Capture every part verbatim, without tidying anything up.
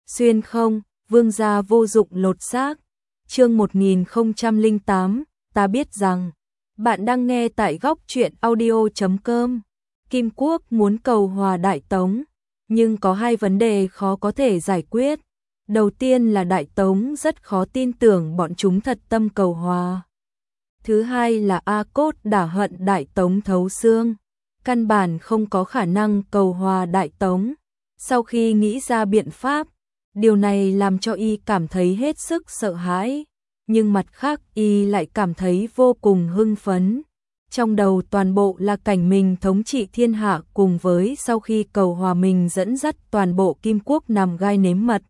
Xuyên không, vương gia vô dụng lột xác. Chương một nghìn không trăm lẻ tám, ta biết rằng bạn đang nghe tại góc truyện audio chấm com. Kim Quốc muốn cầu hòa Đại Tống, nhưng có hai vấn đề khó có thể giải quyết. Đầu tiên là Đại Tống rất khó tin tưởng bọn chúng thật tâm cầu hòa. Thứ hai là A Cốt đã hận Đại Tống thấu xương, căn bản không có khả năng cầu hòa Đại Tống. Sau khi nghĩ ra biện pháp, điều này làm cho y cảm thấy hết sức sợ hãi, nhưng mặt khác y lại cảm thấy vô cùng hưng phấn. Trong đầu toàn bộ là cảnh mình thống trị thiên hạ cùng với sau khi cầu hòa mình dẫn dắt toàn bộ Kim Quốc nằm gai nếm mật.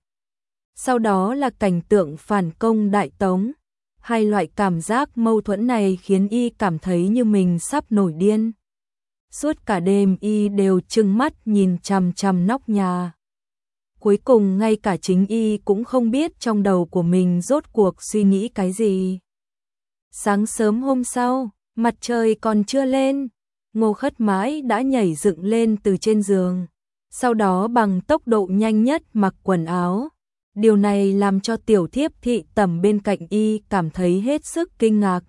Sau đó là cảnh tượng phản công Đại Tống. Hai loại cảm giác mâu thuẫn này khiến y cảm thấy như mình sắp nổi điên. Suốt cả đêm y đều trừng mắt nhìn chằm chằm nóc nhà. Cuối cùng ngay cả chính y cũng không biết trong đầu của mình rốt cuộc suy nghĩ cái gì. Sáng sớm hôm sau, mặt trời còn chưa lên, Ngô Khất Mãi đã nhảy dựng lên từ trên giường, sau đó bằng tốc độ nhanh nhất mặc quần áo. Điều này làm cho tiểu thiếp thị tẩm bên cạnh y cảm thấy hết sức kinh ngạc.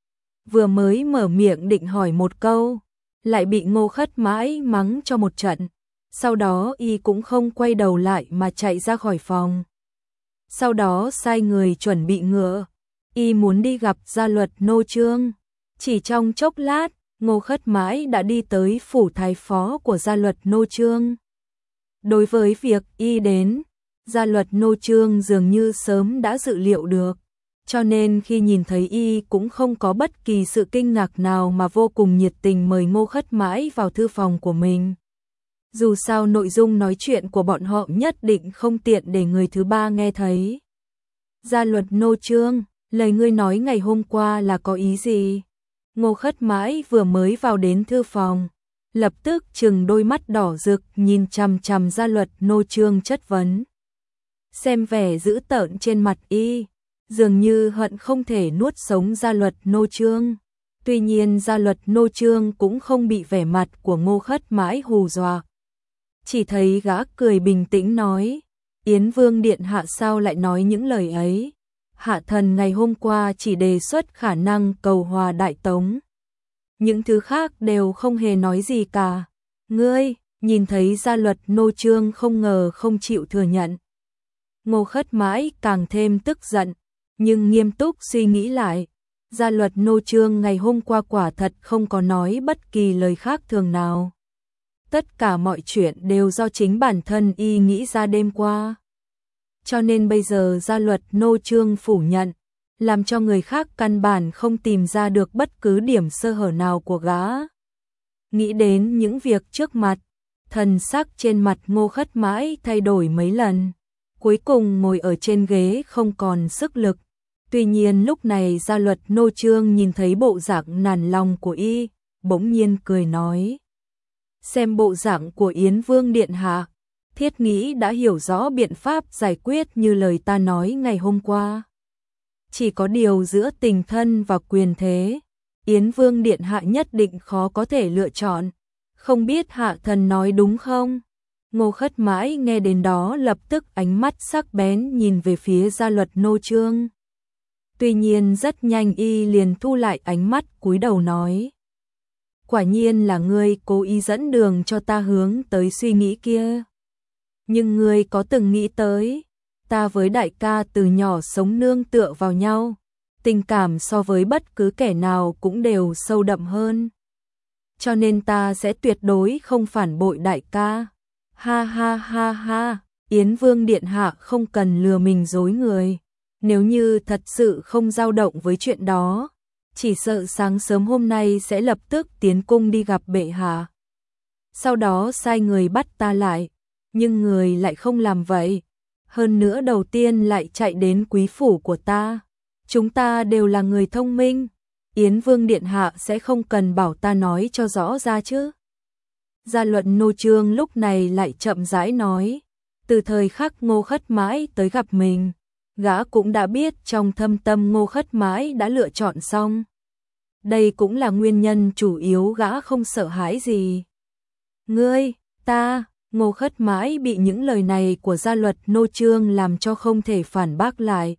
Vừa mới mở miệng định hỏi một câu, lại bị Ngô Khất Mãi mắng cho một trận. Sau đó y cũng không quay đầu lại mà chạy ra khỏi phòng. Sau đó sai người chuẩn bị ngựa, y muốn đi gặp Gia Luật Nô Trương. Chỉ trong chốc lát, Ngô Khất Mãi đã đi tới phủ thái phó của Gia Luật Nô Trương. Đối với việc y đến, Gia Luật Nô Trương dường như sớm đã dự liệu được, cho nên khi nhìn thấy y cũng không có bất kỳ sự kinh ngạc nào mà vô cùng nhiệt tình mời Ngô Khất Mãi vào thư phòng của mình. Dù sao nội dung nói chuyện của bọn họ nhất định không tiện để người thứ ba nghe thấy. Gia Luật Nô Trương, lời ngươi nói ngày hôm qua là có ý gì? Ngô Khất Mãi vừa mới vào đến thư phòng, lập tức trừng đôi mắt đỏ rực nhìn chằm chằm Gia Luật Nô Trương chất vấn. Xem vẻ dữ tợn trên mặt y, dường như hận không thể nuốt sống Gia Luật Nô Trương. Tuy nhiên Gia Luật Nô Trương cũng không bị vẻ mặt của Ngô Khất Mãi hù dọa. Chỉ thấy gã cười bình tĩnh nói, Yến Vương Điện Hạ sao lại nói những lời ấy? Hạ thần ngày hôm qua chỉ đề xuất khả năng cầu hòa Đại Tống. Những thứ khác đều không hề nói gì cả. Ngươi, nhìn thấy Gia Luật Nô Trương không ngờ không chịu thừa nhận. Ngô Khất Mãi càng thêm tức giận, nhưng nghiêm túc suy nghĩ lại. Gia Luật Nô Trương ngày hôm qua quả thật không có nói bất kỳ lời khác thường nào. Tất cả mọi chuyện đều do chính bản thân y nghĩ ra đêm qua. Cho nên bây giờ Gia Luật Nô Trương phủ nhận, làm cho người khác căn bản không tìm ra được bất cứ điểm sơ hở nào của gã. Nghĩ đến những việc trước mặt, thần sắc trên mặt Ngô Khất Mãi thay đổi mấy lần. Cuối cùng ngồi ở trên ghế không còn sức lực. Tuy nhiên lúc này Gia Luật Nô Trương nhìn thấy bộ dạng nản lòng của y, bỗng nhiên cười nói. Xem bộ dạng của Yến Vương Điện Hạ, thiết nghĩ đã hiểu rõ biện pháp giải quyết như lời ta nói ngày hôm qua. Chỉ có điều giữa tình thân và quyền thế, Yến Vương Điện Hạ nhất định khó có thể lựa chọn. Không biết hạ thần nói đúng không? Ngô Khất Mãi nghe đến đó lập tức ánh mắt sắc bén nhìn về phía Gia Luật Nô Trương. Tuy nhiên rất nhanh y liền thu lại ánh mắt cúi đầu nói. Quả nhiên là ngươi cố ý dẫn đường cho ta hướng tới suy nghĩ kia. Nhưng ngươi có từng nghĩ tới, ta với đại ca từ nhỏ sống nương tựa vào nhau, tình cảm so với bất cứ kẻ nào cũng đều sâu đậm hơn. Cho nên ta sẽ tuyệt đối không phản bội đại ca. Ha ha ha ha, Yến Vương Điện Hạ không cần lừa mình dối người. Nếu như thật sự không dao động với chuyện đó, chỉ sợ sáng sớm hôm nay sẽ lập tức tiến cung đi gặp bệ hạ. Sau đó sai người bắt ta lại, nhưng người lại không làm vậy. Hơn nữa đầu tiên lại chạy đến quý phủ của ta. Chúng ta đều là người thông minh, Yến Vương Điện Hạ sẽ không cần bảo ta nói cho rõ ra chứ. Gia Luật Nô Trương lúc này lại chậm rãi nói, từ thời khắc Ngô Khất Mãi tới gặp mình, gã cũng đã biết trong thâm tâm Ngô Khất Mãi đã lựa chọn xong. Đây cũng là nguyên nhân chủ yếu gã không sợ hãi gì. Ngươi, ta, Ngô Khất Mãi bị những lời này của gia luật nô trương làm cho không thể phản bác lại.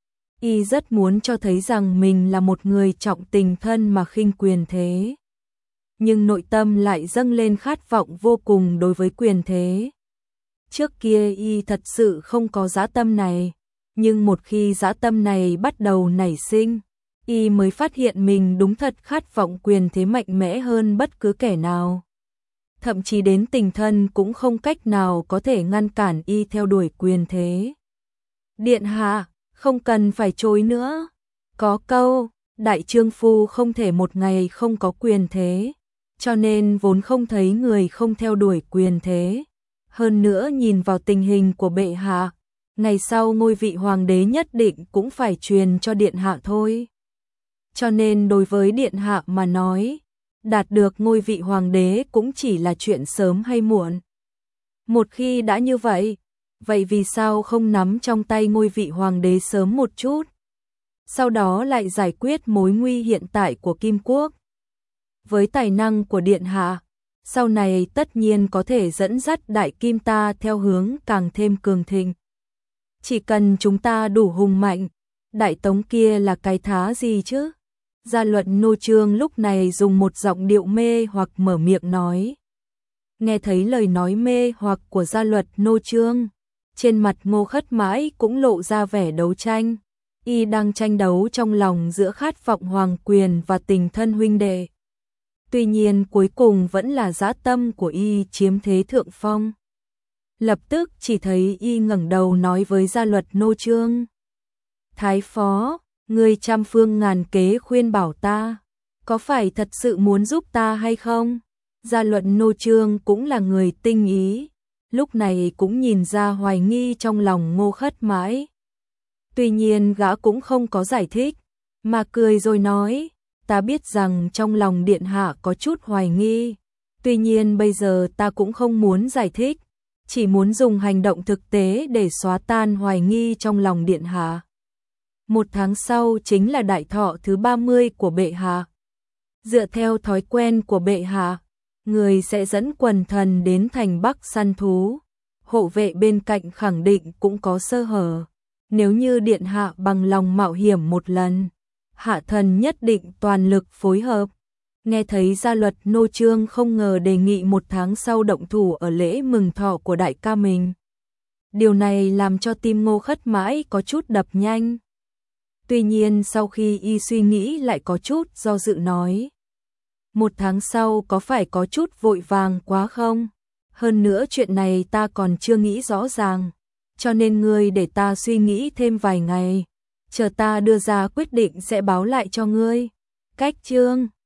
Y rất muốn cho thấy rằng mình là một người trọng tình thân mà khinh quyền thế. Nhưng nội tâm lại dâng lên khát vọng vô cùng đối với quyền thế. Trước kia Y thật sự không có dã tâm này, nhưng một khi dã tâm này bắt đầu nảy sinh, Y mới phát hiện mình đúng thật khát vọng quyền thế mạnh mẽ hơn bất cứ kẻ nào. Thậm chí đến tình thân cũng không cách nào có thể ngăn cản Y theo đuổi quyền thế. Điện hạ, không cần phải chối nữa. Có câu, đại trương phu không thể một ngày không có quyền thế, cho nên vốn không thấy người không theo đuổi quyền thế. Hơn nữa nhìn vào tình hình của bệ hạ, ngày sau ngôi vị hoàng đế nhất định cũng phải truyền cho điện hạ thôi. Cho nên đối với điện hạ mà nói, đạt được ngôi vị hoàng đế cũng chỉ là chuyện sớm hay muộn. Một khi đã như vậy, vậy vì sao không nắm trong tay ngôi vị hoàng đế sớm một chút? Sau đó lại giải quyết mối nguy hiện tại của Kim Quốc. Với tài năng của điện hạ, sau này tất nhiên có thể dẫn dắt đại kim ta theo hướng càng thêm cường thịnh. Chỉ cần chúng ta đủ hùng mạnh, đại tống kia là cái thá gì chứ? Gia luận nô trương lúc này dùng một giọng điệu mê hoặc mở miệng nói. Nghe thấy lời nói mê hoặc của gia luật nô trương, trên mặt Ngô Khất Mãi cũng lộ ra vẻ đấu tranh. Y đang tranh đấu trong lòng giữa khát vọng hoàng quyền và tình thân huynh đệ. Tuy nhiên cuối cùng vẫn là dã tâm của Y chiếm thế thượng phong. Lập tức chỉ thấy Y ngẩng đầu nói với gia luật nô trương. Thái phó, ngươi trăm phương ngàn kế khuyên bảo ta, có phải thật sự muốn giúp ta hay không? Gia luật nô trương cũng là người tinh ý, lúc này cũng nhìn ra hoài nghi trong lòng Ngô Khất Mãi. Tuy nhiên gã cũng không có giải thích, mà cười rồi nói, ta biết rằng trong lòng điện hạ có chút hoài nghi, tuy nhiên bây giờ ta cũng không muốn giải thích, chỉ muốn dùng hành động thực tế để xóa tan hoài nghi trong lòng điện hạ. Một tháng sau chính là đại thọ thứ ba mươi của bệ hạ. Dựa theo thói quen của bệ hạ, người sẽ dẫn quần thần đến thành Bắc săn thú. Hộ vệ bên cạnh khẳng định cũng có sơ hở. Nếu như điện hạ bằng lòng mạo hiểm một lần, hạ thần nhất định toàn lực phối hợp. Nghe thấy gia luật nô trương không ngờ đề nghị một tháng sau động thủ ở lễ mừng thọ của đại ca mình. Điều này làm cho tim Ngô Khất Mãi có chút đập nhanh. Tuy nhiên sau khi Y suy nghĩ lại có chút do dự nói. Một tháng sau có phải có chút vội vàng quá không? Hơn nữa chuyện này ta còn chưa nghĩ rõ ràng, cho nên ngươi để ta suy nghĩ thêm vài ngày, chờ ta đưa ra quyết định sẽ báo lại cho ngươi. Cách chương